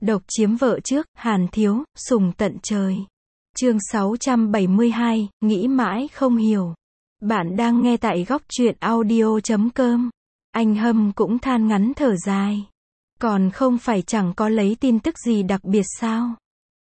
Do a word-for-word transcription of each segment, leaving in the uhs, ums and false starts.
Độc chiếm vợ trước, Hàn Thiếu, sùng tận trời. Chương sáu trăm bảy mươi hai, nghĩ mãi không hiểu. Bạn đang nghe tại góc truyện audio chấm com. Anh Hâm cũng than ngắn thở dài. Còn không phải chẳng có lấy tin tức gì đặc biệt sao?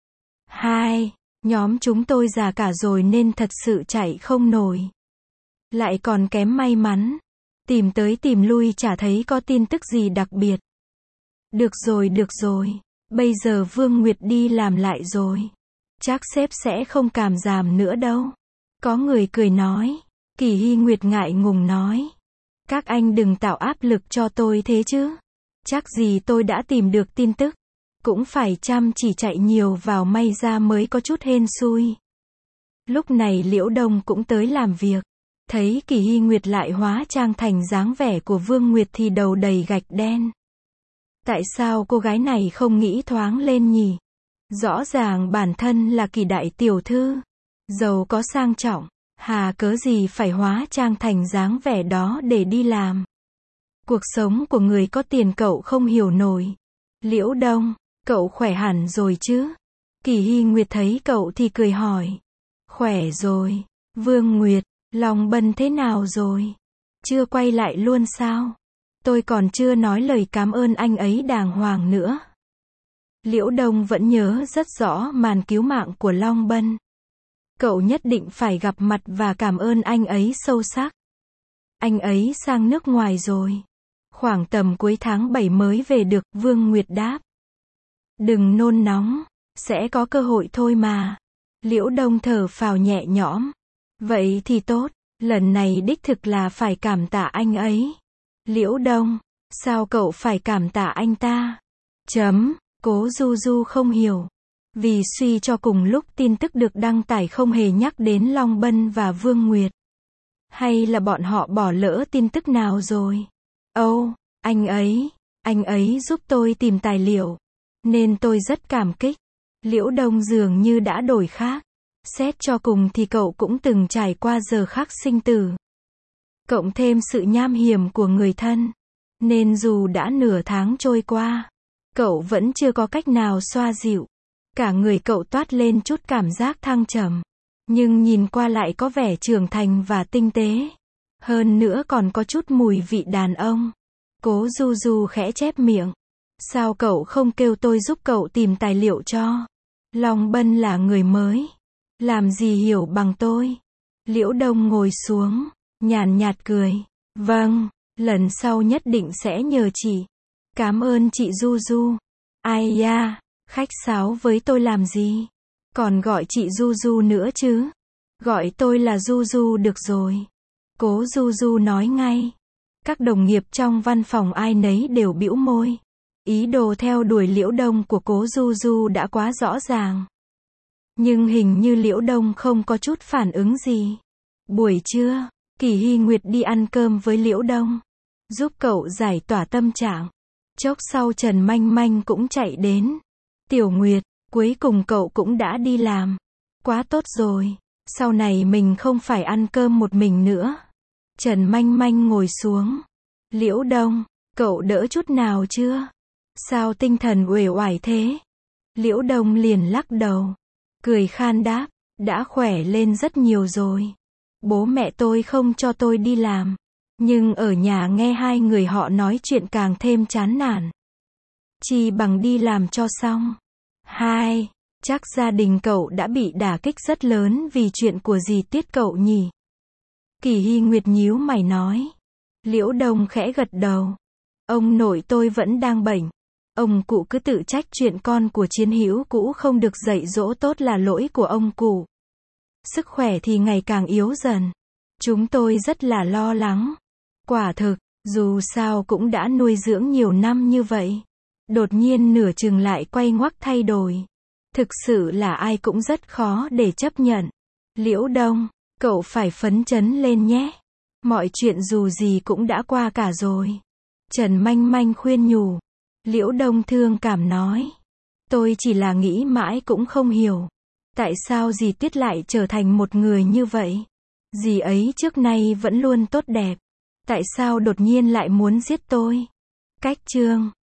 Hai, nhóm chúng tôi già cả rồi nên thật sự chạy không nổi. Lại còn kém may mắn. Tìm tới tìm lui chả thấy có tin tức gì đặc biệt. Được rồi được rồi. Bây giờ Vương Nguyệt đi làm lại rồi. Chắc sếp sẽ không càm giảm nữa đâu. Có người cười nói. Kỳ Hy Nguyệt ngại ngùng nói. Các anh đừng tạo áp lực cho tôi thế chứ. Chắc gì tôi đã tìm được tin tức. Cũng phải chăm chỉ chạy nhiều vào may ra mới có chút hên xui. Lúc này Liễu Đông cũng tới làm việc. Thấy Kỳ Hy Nguyệt lại hóa trang thành dáng vẻ của Vương Nguyệt thì đầu đầy gạch đen. Tại sao cô gái này không nghĩ thoáng lên nhỉ? Rõ ràng bản thân là Kỳ đại tiểu thư, giàu có sang trọng, hà cớ gì phải hóa trang thành dáng vẻ đó để đi làm? Cuộc sống của người có tiền cậu không hiểu nổi. Liễu Đông, cậu khỏe hẳn rồi chứ? Kỳ Hy Nguyệt thấy cậu thì cười hỏi. Khỏe rồi. Vương Nguyệt, Long Bân thế nào rồi? Chưa quay lại luôn sao? Tôi còn chưa nói lời cảm ơn anh ấy đàng hoàng nữa. Liễu Đông vẫn nhớ rất rõ màn cứu mạng của Long Bân. Cậu nhất định phải gặp mặt và cảm ơn anh ấy sâu sắc. Anh ấy sang nước ngoài rồi. Khoảng tầm cuối tháng bảy mới về được, Vương Nguyệt đáp. Đừng nôn nóng, sẽ có cơ hội thôi mà. Liễu Đông thở phào nhẹ nhõm. Vậy thì tốt, lần này đích thực là phải cảm tạ anh ấy. Liễu Đông, sao cậu phải cảm tạ anh ta? Chấm, Cố Du Du không hiểu. Vì suy cho cùng lúc tin tức được đăng tải không hề nhắc đến Long Bân và Vương Nguyệt. Hay là bọn họ bỏ lỡ tin tức nào rồi? Âu, oh, anh ấy, anh ấy giúp tôi tìm tài liệu. Nên tôi rất cảm kích. Liễu Đông dường như đã đổi khác. Xét cho cùng thì cậu cũng từng trải qua giờ khắc sinh tử. Cộng thêm sự nham hiểm của người thân. Nên dù đã nửa tháng trôi qua, cậu vẫn chưa có cách nào xoa dịu. Cả người cậu toát lên chút cảm giác thăng trầm. Nhưng nhìn qua lại có vẻ trưởng thành và tinh tế. Hơn nữa còn có chút mùi vị đàn ông. Cố Du Du khẽ chép miệng. Sao cậu không kêu tôi giúp cậu tìm tài liệu cho? Long Bân là người mới. Làm gì hiểu bằng tôi? Liễu Đông ngồi xuống, nhàn nhạt cười. Vâng, lần sau nhất định sẽ nhờ chị. Cảm ơn chị Du Du. Ai da, khách sáo với tôi làm gì? Còn gọi chị Du Du nữa chứ? Gọi tôi là Du Du được rồi. Cố Du Du nói ngay. Các đồng nghiệp trong văn phòng ai nấy đều bĩu môi. Ý đồ theo đuổi Liễu Đông của Cố Du Du đã quá rõ ràng. Nhưng hình như Liễu Đông không có chút phản ứng gì. Buổi trưa, Kỳ Hy Nguyệt đi ăn cơm với Liễu Đông. Giúp cậu giải tỏa tâm trạng. Chốc sau Trần Manh Manh cũng chạy đến. Tiểu Nguyệt, cuối cùng cậu cũng đã đi làm. Quá tốt rồi. Sau này mình không phải ăn cơm một mình nữa. Trần Manh Manh ngồi xuống. Liễu Đông, cậu đỡ chút nào chưa? Sao tinh thần uể oải thế? Liễu Đông liền lắc đầu. Cười khan đáp, đã khỏe lên rất nhiều rồi. Bố mẹ tôi không cho tôi đi làm. Nhưng ở nhà nghe hai người họ nói chuyện càng thêm chán nản. Chi bằng đi làm cho xong. Hai, chắc gia đình cậu đã bị đả kích rất lớn vì chuyện của dì Tuyết cậu nhỉ? Kỳ Hy Nguyệt nhíu mày nói. Liễu Đông khẽ gật đầu. Ông nội tôi vẫn đang bệnh. Ông cụ cứ tự trách chuyện con của chiến hữu cũ không được dạy dỗ tốt là lỗi của ông cụ. Sức khỏe thì ngày càng yếu dần. Chúng tôi rất là lo lắng. Quả thực, dù sao cũng đã nuôi dưỡng nhiều năm như vậy. Đột nhiên nửa chừng lại quay ngoắt thay đổi. Thực sự là ai cũng rất khó để chấp nhận. Liễu Đông, cậu phải phấn chấn lên nhé. Mọi chuyện dù gì cũng đã qua cả rồi. Trần Manh Manh khuyên nhủ. Liễu Đông thương cảm nói. Tôi chỉ là nghĩ mãi cũng không hiểu. Tại sao dì Tuyết lại trở thành một người như vậy? Dì ấy trước nay vẫn luôn tốt đẹp. Tại sao đột nhiên lại muốn giết tôi? Cách chương